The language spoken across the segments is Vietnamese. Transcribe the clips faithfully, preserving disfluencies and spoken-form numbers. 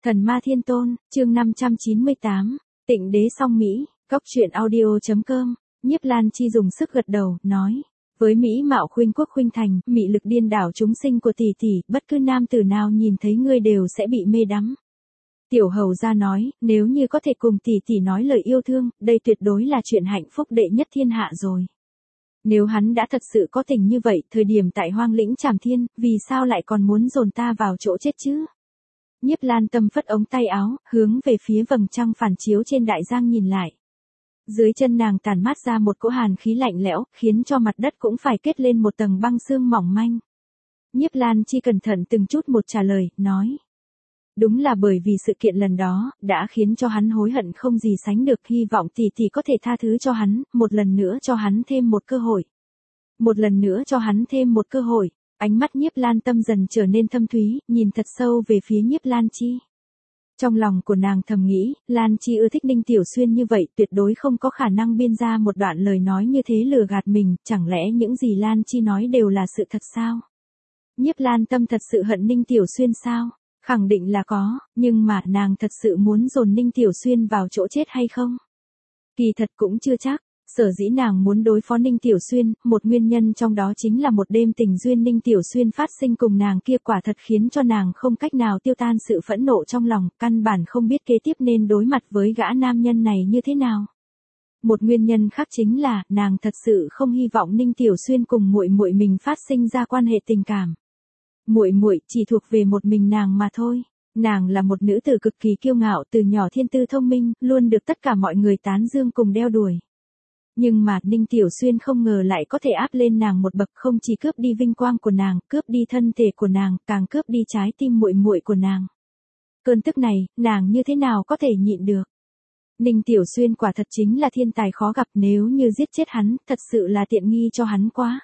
Thần ma thiên tôn, chương năm trăm chín mươi tám, Tịnh đế song Mỹ, góc truyện audio.com, Nhiếp Lan Chi dùng sức gật đầu, nói. Với Mỹ mạo khuynh quốc khuynh thành, mị lực điên đảo chúng sinh của tỷ tỷ, bất cứ nam tử nào nhìn thấy ngươi đều sẽ bị mê đắm. Tiểu hầu gia nói, nếu như có thể cùng tỷ tỷ nói lời yêu thương, đây tuyệt đối là chuyện hạnh phúc đệ nhất thiên hạ rồi. Nếu hắn đã thật sự có tình như vậy, thời điểm tại hoang lĩnh Trảm Thiên, vì sao lại còn muốn dồn ta vào chỗ chết chứ? Nhiếp Lan Tâm phất ống tay áo, hướng về phía vầng trăng phản chiếu trên đại giang nhìn lại. Dưới chân nàng tản mát ra một cỗ hàn khí lạnh lẽo, khiến cho mặt đất cũng phải kết lên một tầng băng sương mỏng manh. Nhiếp Lan Chi cẩn thận từng chút một trả lời, nói. Đúng là bởi vì sự kiện lần đó, đã khiến cho hắn hối hận không gì sánh được, hy vọng tỷ tỷ có thể tha thứ cho hắn, một lần nữa cho hắn thêm một cơ hội. Một lần nữa cho hắn thêm một cơ hội. Ánh mắt Nhiếp Lan Tâm dần trở nên thâm thúy, nhìn thật sâu về phía Nhiếp Lan Chi. Trong lòng của nàng thầm nghĩ, Lan Chi ưa thích Ninh Tiểu Xuyên như vậy, tuyệt đối không có khả năng biên ra một đoạn lời nói như thế lừa gạt mình, chẳng lẽ những gì Lan Chi nói đều là sự thật sao? Nhiếp Lan Tâm thật sự hận Ninh Tiểu Xuyên sao? Khẳng định là có, nhưng mà nàng thật sự muốn dồn Ninh Tiểu Xuyên vào chỗ chết hay không? Kỳ thật cũng chưa chắc. Sở dĩ nàng muốn đối phó Ninh Tiểu Xuyên, một nguyên nhân trong đó chính là một đêm tình duyên Ninh Tiểu Xuyên phát sinh cùng nàng kia quả thật khiến cho nàng không cách nào tiêu tan sự phẫn nộ trong lòng, căn bản không biết kế tiếp nên đối mặt với gã nam nhân này như thế nào. Một nguyên nhân khác chính là, nàng thật sự không hy vọng Ninh Tiểu Xuyên cùng muội muội mình phát sinh ra quan hệ tình cảm. Muội muội chỉ thuộc về một mình nàng mà thôi. Nàng là một nữ tử cực kỳ kiêu ngạo, từ nhỏ thiên tư thông minh, luôn được tất cả mọi người tán dương cùng đeo đuổi. Nhưng mà Ninh Tiểu Xuyên không ngờ lại có thể áp lên nàng một bậc, không chỉ cướp đi vinh quang của nàng, cướp đi thân thể của nàng, càng cướp đi trái tim muội muội của nàng. Cơn tức này, nàng như thế nào có thể nhịn được? Ninh Tiểu Xuyên quả thật chính là thiên tài khó gặp, nếu như giết chết hắn, thật sự là tiện nghi cho hắn quá.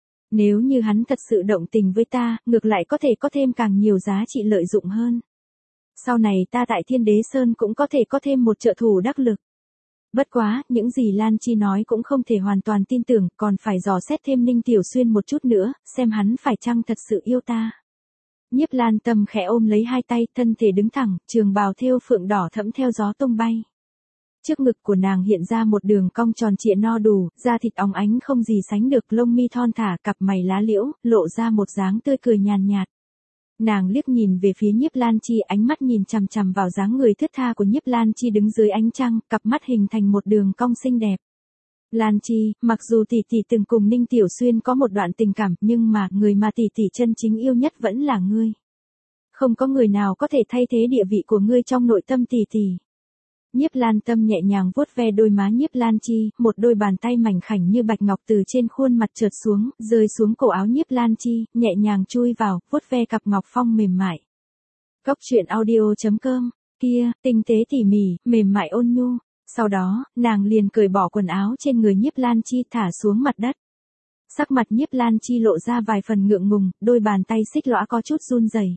Nếu như hắn thật sự động tình với ta, ngược lại có thể có thêm càng nhiều giá trị lợi dụng hơn. Sau này ta tại Thiên Đế Sơn cũng có thể có thêm một trợ thủ đắc lực. Bất quá, những gì Lan Chi nói cũng không thể hoàn toàn tin tưởng, còn phải dò xét thêm Ninh Tiểu Xuyên một chút nữa, xem hắn phải chăng thật sự yêu ta. Nhiếp Lan Tâm khẽ ôm lấy hai tay, thân thể đứng thẳng, trường bào thêu phượng đỏ thẫm theo gió tung bay. Trước ngực của nàng hiện ra một đường cong tròn trịa no đủ, da thịt óng ánh không gì sánh được, lông mi thon thả, cặp mày lá liễu, lộ ra một dáng tươi cười nhàn nhạt. Nàng liếc nhìn về phía Nhiếp Lan Chi, ánh mắt nhìn chằm chằm vào dáng người thướt tha của Nhiếp Lan Chi đứng dưới ánh trăng, cặp mắt hình thành một đường cong xinh đẹp. Lan Chi, mặc dù tỷ tỷ từng cùng Ninh Tiểu Xuyên có một đoạn tình cảm, nhưng mà người mà tỷ tỷ chân chính yêu nhất vẫn là ngươi. Không có người nào có thể thay thế địa vị của ngươi trong nội tâm tỷ tỷ. Nhiếp Lan Tâm nhẹ nhàng vuốt ve đôi má Nhiếp Lan Chi, một đôi bàn tay mảnh khảnh như bạch ngọc từ trên khuôn mặt trượt xuống, rơi xuống cổ áo Nhiếp Lan Chi, nhẹ nhàng chui vào, vuốt ve cặp ngọc phong mềm mại. Góc truyện audio.com, kia, tinh tế tỉ mỉ, mềm mại ôn nhu. Sau đó, nàng liền cởi bỏ quần áo trên người Nhiếp Lan Chi thả xuống mặt đất. Sắc mặt Nhiếp Lan Chi lộ ra vài phần ngượng ngùng, đôi bàn tay xích lõa có chút run rẩy.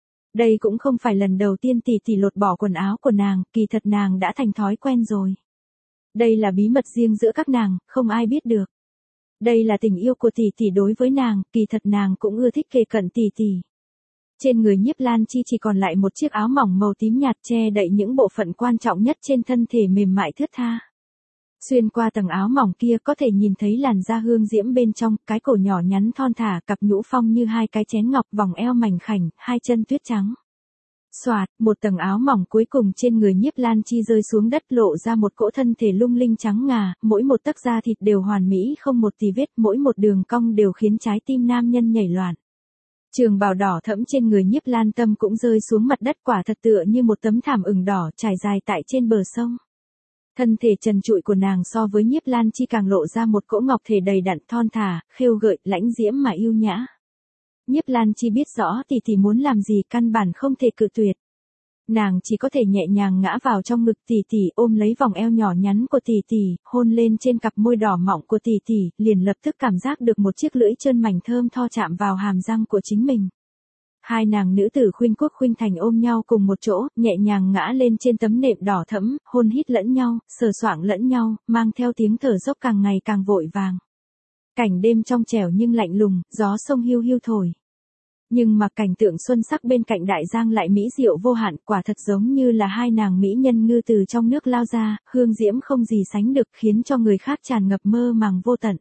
Đây cũng không phải lần đầu tiên tỷ tỷ lột bỏ quần áo của nàng, kỳ thật nàng đã thành thói quen rồi. Đây là bí mật riêng giữa các nàng, không ai biết được. Đây là tình yêu của tỷ tỷ đối với nàng, kỳ thật nàng cũng ưa thích kề cận tỷ tỷ. Trên người Nhiếp Lan Chi chỉ còn lại một chiếc áo mỏng màu tím nhạt che đậy những bộ phận quan trọng nhất trên thân thể mềm mại thướt tha. Xuyên qua tầng áo mỏng kia có thể nhìn thấy làn da hương diễm bên trong, cái cổ nhỏ nhắn thon thả, cặp nhũ phong như hai cái chén ngọc, vòng eo mảnh khảnh, hai chân tuyết trắng. Xoạt, một tầng áo mỏng cuối cùng trên người Nhiếp Lan Chi rơi xuống đất, lộ ra một cỗ thân thể lung linh trắng ngà, mỗi một tấc da thịt đều hoàn mỹ không một tì vết, mỗi một đường cong đều khiến trái tim nam nhân nhảy loạn. Trường bào đỏ thẫm trên người Nhiếp Lan Tâm cũng rơi xuống mặt đất, quả thật tựa như một tấm thảm ửng đỏ trải dài tại trên bờ sông. Thân thể trần trụi của nàng so với Nhiếp Lan Chi càng lộ ra một cỗ ngọc thể đầy đặn thon thả, khêu gợi, lãnh diễm mà yêu nhã. Nhiếp Lan Chi biết rõ tỷ tỷ muốn làm gì, căn bản không thể cự tuyệt. Nàng chỉ có thể nhẹ nhàng ngã vào trong ngực tỷ tỷ, ôm lấy vòng eo nhỏ nhắn của tỷ tỷ, hôn lên trên cặp môi đỏ mọng của tỷ tỷ, liền lập tức cảm giác được một chiếc lưỡi trơn mảnh thơm tho chạm vào hàm răng của chính mình. Hai nàng nữ tử khuynh quốc khuynh thành ôm nhau cùng một chỗ, nhẹ nhàng ngã lên trên tấm nệm đỏ thẫm, hôn hít lẫn nhau, sờ soạng lẫn nhau, mang theo tiếng thở dốc càng ngày càng vội vàng. Cảnh đêm trong trẻo nhưng lạnh lùng, gió sông hiu hiu thổi. Nhưng mà cảnh tượng xuân sắc bên cạnh đại giang lại mỹ diệu vô hạn, quả thật giống như là hai nàng mỹ nhân ngư từ trong nước lao ra, hương diễm không gì sánh được, khiến cho người khác tràn ngập mơ màng vô tận.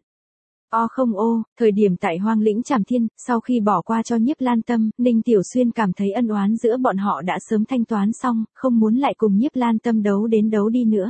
O không ô, thời điểm tại Hoang Lĩnh Trảm Thiên, sau khi bỏ qua cho Nhiếp Lan Tâm, Ninh Tiểu Xuyên cảm thấy ân oán giữa bọn họ đã sớm thanh toán xong, không muốn lại cùng Nhiếp Lan Tâm đấu đến đấu đi nữa.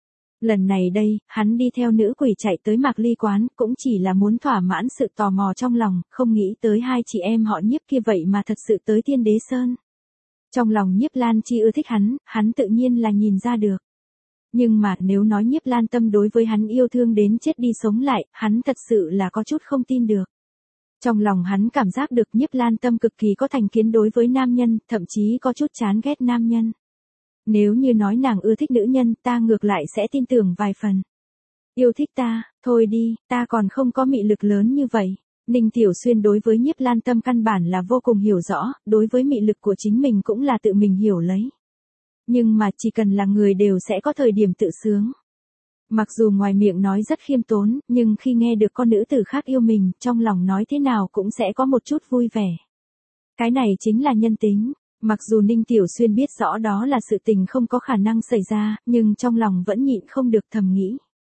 Lần này đây, hắn đi theo nữ quỷ chạy tới Mạc Ly quán, cũng chỉ là muốn thỏa mãn sự tò mò trong lòng, không nghĩ tới hai chị em họ Nhiếp kia vậy mà thật sự tới Thiên Đế Sơn. Trong lòng Nhiếp Lan Chi ưa thích hắn, hắn tự nhiên là nhìn ra được. Nhưng mà nếu nói Nhiếp Lan Tâm đối với hắn yêu thương đến chết đi sống lại, hắn thật sự là có chút không tin được. Trong lòng hắn cảm giác được Nhiếp Lan Tâm cực kỳ có thành kiến đối với nam nhân, thậm chí có chút chán ghét nam nhân. Nếu như nói nàng ưa thích nữ nhân, ta ngược lại sẽ tin tưởng vài phần. Yêu thích ta, thôi đi, ta còn không có mị lực lớn như vậy. Ninh Tiểu Xuyên đối với Nhiếp Lan Tâm căn bản là vô cùng hiểu rõ, đối với mị lực của chính mình cũng là tự mình hiểu lấy. Nhưng mà chỉ cần là người đều sẽ có thời điểm tự sướng. Mặc dù ngoài miệng nói rất khiêm tốn, nhưng khi nghe được con nữ tử khác yêu mình, trong lòng nói thế nào cũng sẽ có một chút vui vẻ. Cái này chính là nhân tính. Mặc dù Ninh Tiểu Xuyên biết rõ đó là sự tình không có khả năng xảy ra, nhưng trong lòng vẫn nhịn không được thầm nghĩ.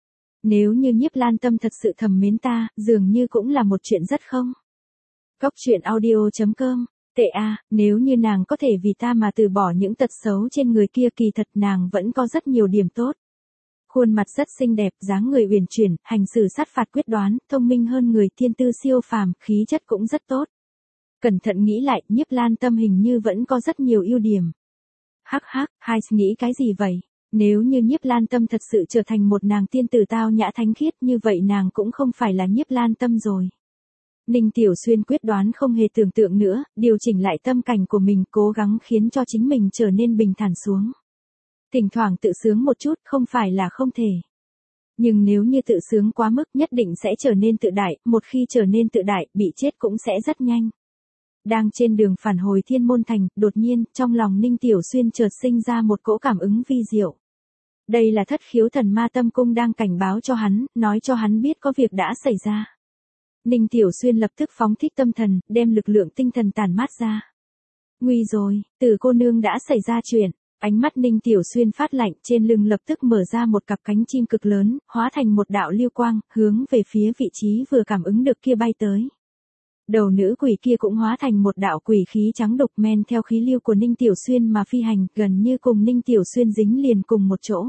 Nếu như Nhiếp Lan Tâm thật sự thầm mến ta, dường như cũng là một chuyện rất không. Cốc truyện audio chấm com, tệ a, nếu như nàng có thể vì ta mà từ bỏ những tật xấu trên người kia, kỳ thật nàng vẫn có rất nhiều điểm tốt. Khuôn mặt rất xinh đẹp, dáng người uyển chuyển, hành xử sát phạt quyết đoán, thông minh hơn người, thiên tư siêu phàm, khí chất cũng rất tốt. Cẩn thận nghĩ lại, Nhiếp Lan Tâm hình như vẫn có rất nhiều ưu điểm. Hắc hắc, hai nghĩ cái gì vậy? Nếu như Nhiếp Lan Tâm thật sự trở thành một nàng tiên tử tao nhã thánh khiết, như vậy nàng cũng không phải là Nhiếp Lan Tâm rồi. Ninh Tiểu Xuyên quyết đoán không hề tưởng tượng nữa, điều chỉnh lại tâm cảnh của mình, cố gắng khiến cho chính mình trở nên bình thản xuống. Thỉnh thoảng tự sướng một chút không phải là không thể. Nhưng nếu như tự sướng quá mức nhất định sẽ trở nên tự đại, một khi trở nên tự đại, bị chết cũng sẽ rất nhanh. Đang trên đường phản hồi Thiên Môn Thành, đột nhiên, trong lòng Ninh Tiểu Xuyên chợt sinh ra một cỗ cảm ứng vi diệu. Đây là Thất Khiếu Thần Ma Tâm Cung đang cảnh báo cho hắn, nói cho hắn biết có việc đã xảy ra. Ninh Tiểu Xuyên lập tức phóng thích tâm thần, đem lực lượng tinh thần tản mát ra. Nguy rồi, Tử cô nương đã xảy ra chuyện. Ánh mắt Ninh Tiểu Xuyên phát lạnh, trên lưng lập tức mở ra một cặp cánh chim cực lớn, hóa thành một đạo lưu quang, hướng về phía vị trí vừa cảm ứng được kia bay tới. Đầu nữ quỷ kia cũng hóa thành một đạo quỷ khí trắng đục, men theo khí lưu của Ninh Tiểu Xuyên mà phi hành, gần như cùng Ninh Tiểu Xuyên dính liền cùng một chỗ.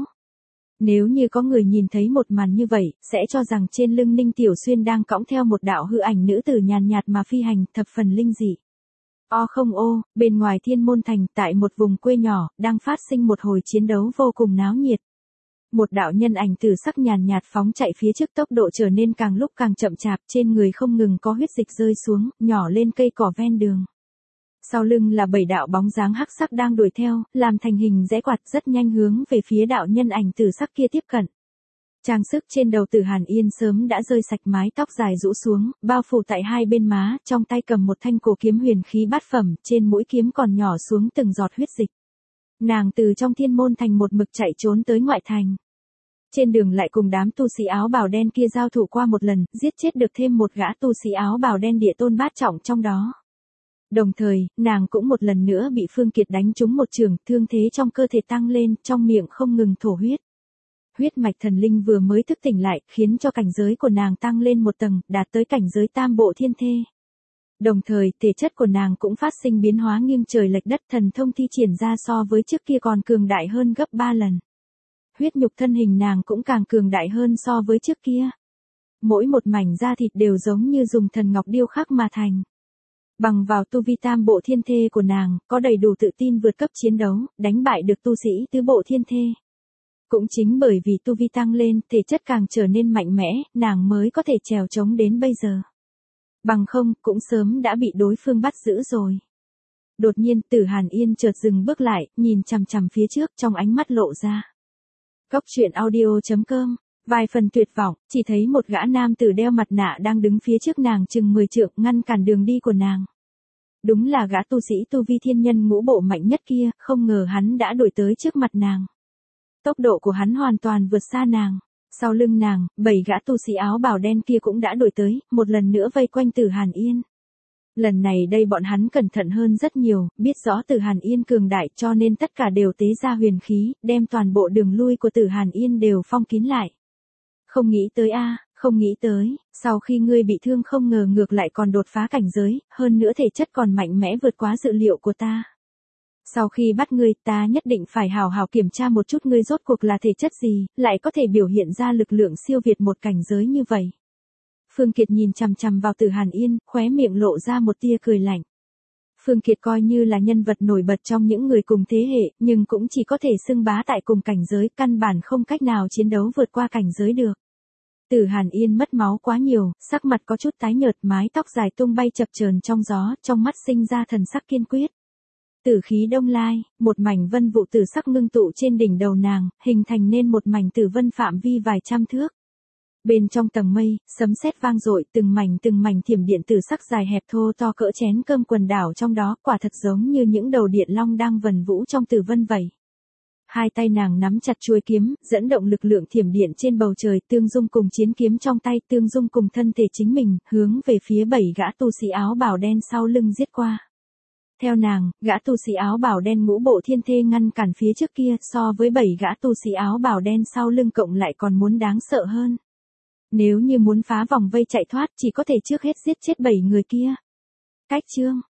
Nếu như có người nhìn thấy một màn như vậy, sẽ cho rằng trên lưng Ninh Tiểu Xuyên đang cõng theo một đạo hư ảnh nữ tử nhàn nhạt mà phi hành, thập phần linh dị. O không ô, bên ngoài Thiên Môn Thành, tại một vùng quê nhỏ, đang phát sinh một hồi chiến đấu vô cùng náo nhiệt. Một đạo nhân ảnh tử sắc nhàn nhạt phóng chạy phía trước, tốc độ trở nên càng lúc càng chậm chạp, trên người không ngừng có huyết dịch rơi xuống, nhỏ lên cây cỏ ven đường. Sau lưng là bảy đạo bóng dáng hắc sắc đang đuổi theo, làm thành hình rẽ quạt, rất nhanh hướng về phía đạo nhân ảnh tử sắc kia tiếp cận. Trang sức trên đầu Tử Hàn Yên sớm đã rơi sạch, mái tóc dài rũ xuống, bao phủ tại hai bên má, trong tay cầm một thanh cổ kiếm huyền khí bát phẩm, trên mũi kiếm còn nhỏ xuống từng giọt huyết dịch. Nàng từ trong Thiên Môn Thành một mực chạy trốn tới ngoại thành. Trên đường lại cùng đám tu sĩ áo bào đen kia giao thủ qua một lần, giết chết được thêm một gã tu sĩ áo bào đen địa tôn bát trọng trong đó. Đồng thời, nàng cũng một lần nữa bị Phương Kiệt đánh trúng một trường, thương thế trong cơ thể tăng lên, trong miệng không ngừng thổ huyết. Huyết mạch thần linh vừa mới thức tỉnh lại, khiến cho cảnh giới của nàng tăng lên một tầng, đạt tới cảnh giới tam bộ thiên thê. Đồng thời, thể chất của nàng cũng phát sinh biến hóa nghiêng trời lệch đất, thần thông thi triển ra so với trước kia còn cường đại hơn gấp ba lần. Huyết nhục thân hình nàng cũng càng cường đại hơn so với trước kia. Mỗi một mảnh da thịt đều giống như dùng thần ngọc điêu khắc mà thành. Bằng vào tu vi tam bộ thiên thê của nàng, có đầy đủ tự tin vượt cấp chiến đấu, đánh bại được tu sĩ tứ bộ thiên thê. Cũng chính bởi vì tu vi tăng lên, thể chất càng trở nên mạnh mẽ, nàng mới có thể trèo chống đến bây giờ. Bằng không, cũng sớm đã bị đối phương bắt giữ rồi. Đột nhiên, Tử Hàn Yên chợt dừng bước lại, nhìn chằm chằm phía trước, trong ánh mắt lộ ra. Cốc truyện audio chấm com, vài phần tuyệt vọng, chỉ thấy một gã nam tử đeo mặt nạ đang đứng phía trước nàng chừng mười trượng, ngăn cản đường đi của nàng. Đúng là gã tu sĩ tu vi thiên nhân ngũ bộ mạnh nhất kia, không ngờ hắn đã đuổi tới trước mặt nàng. Tốc độ của hắn hoàn toàn vượt xa nàng. Sau lưng nàng, bảy gã tu sĩ áo bào đen kia cũng đã đuổi tới, một lần nữa vây quanh Tử Hàn Yên. Lần này đây bọn hắn cẩn thận hơn rất nhiều, biết rõ Tử Hàn Yên cường đại cho nên tất cả đều tế ra huyền khí, đem toàn bộ đường lui của Tử Hàn Yên đều phong kín lại. Không nghĩ tới a, không nghĩ tới, sau khi ngươi bị thương không ngờ ngược lại còn đột phá cảnh giới, hơn nữa thể chất còn mạnh mẽ vượt quá dự liệu của ta. Sau khi bắt ngươi, ta nhất định phải hào hào kiểm tra một chút ngươi rốt cuộc là thể chất gì, lại có thể biểu hiện ra lực lượng siêu việt một cảnh giới như vậy. Phương Kiệt nhìn chằm chằm vào Tử Hàn Yên, khóe miệng lộ ra một tia cười lạnh. Phương Kiệt coi như là nhân vật nổi bật trong những người cùng thế hệ, nhưng cũng chỉ có thể xưng bá tại cùng cảnh giới, căn bản không cách nào chiến đấu vượt qua cảnh giới được. Tử Hàn Yên mất máu quá nhiều, sắc mặt có chút tái nhợt, mái tóc dài tung bay chập chờn trong gió, trong mắt sinh ra thần sắc kiên quyết. Tử khí đông lai, một mảnh vân vụ tử sắc ngưng tụ trên đỉnh đầu nàng, hình thành nên một mảnh tử vân phạm vi vài trăm thước. Bên trong tầng mây, sấm sét vang dội, từng mảnh từng mảnh thiểm điện tử sắc dài hẹp thô to cỡ chén cơm quần đảo trong đó, quả thật giống như những đầu điện long đang vần vũ trong tử vân vậy. Hai tay nàng nắm chặt chuôi kiếm, dẫn động lực lượng thiểm điện trên bầu trời, tương dung cùng chiến kiếm trong tay, tương dung cùng thân thể chính mình, hướng về phía bảy gã tu sĩ áo bào đen sau lưng giết qua. Theo nàng, gã tu sĩ áo bào đen ngũ bộ thiên thê ngăn cản phía trước kia, so với bảy gã tu sĩ áo bào đen sau lưng cộng lại còn muốn đáng sợ hơn. Nếu như muốn phá vòng vây chạy thoát, chỉ có thể trước hết giết chết bảy người kia. Cách chương